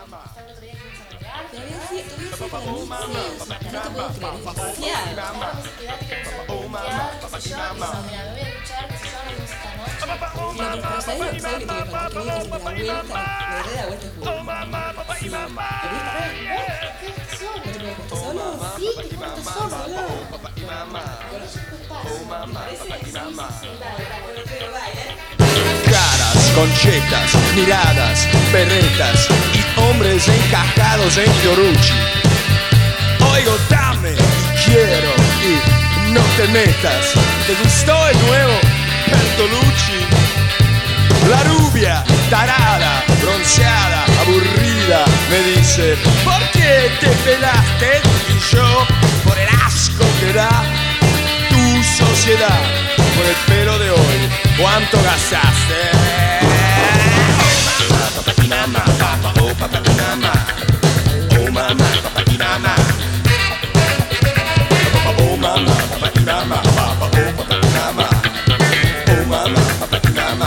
el otro día que fuimos a navegar. Todavía sí, no te puedo creer, es demasiado. Ahora me dice, quédate que vamos a limpiar, qué sé yo. Y yo, mira, me voy a duchar, qué sé yo, nos vemos esta noche. No, pero ¿sabes lo que tiene que faltar? Que viene que se da vuelta, le da vuelta el juego. Sí. ¿Te gusta? ¿Qué solo? ¿No te puedes estar solo? Sí, que estás solo, boludo. Caras, conchetas, miradas, berretas y hombres encajados en Fiorucci. Oigo, dame, quiero y no te metas. ¿Te gustó el nuevo Bertolucci? La rubia, tarada, bronceada, aburrida, me dice: ¿por qué te pelaste? Y yo, por el asco que da tu sociedad. Por el pelo de hoy, ¿cuánto gastaste? Oh mamá, papá y mamá, papá, oh papá y mamá. Oh mamá, papá y mamá. Oh mamá, papá y mamá, papá, oh papá y mamá. Oh mamá, papá y mamá.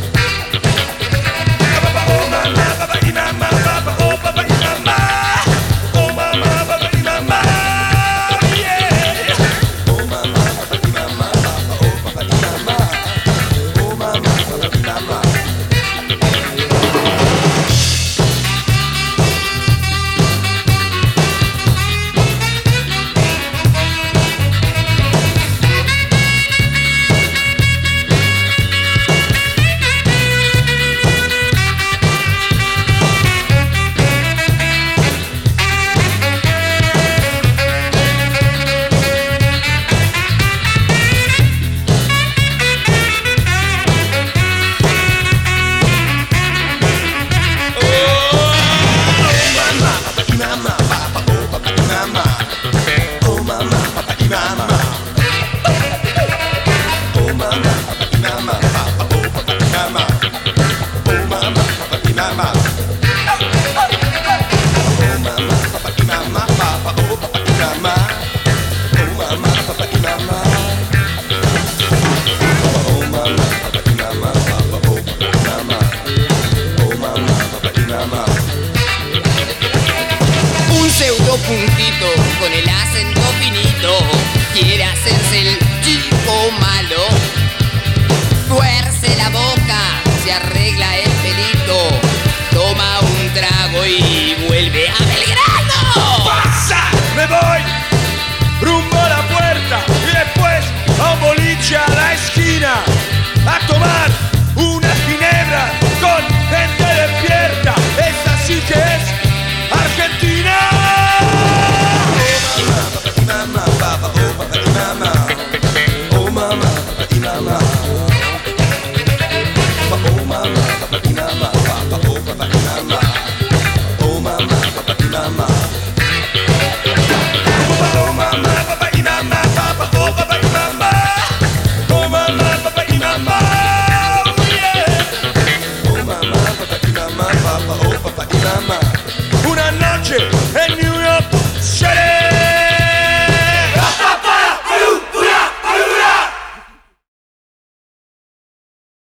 Oh mamá, papá y mamá, papá, oh papá y mamá. Oh mamá, papá y mamá. Un pseudo puntito con el acento finito quiere hacerse el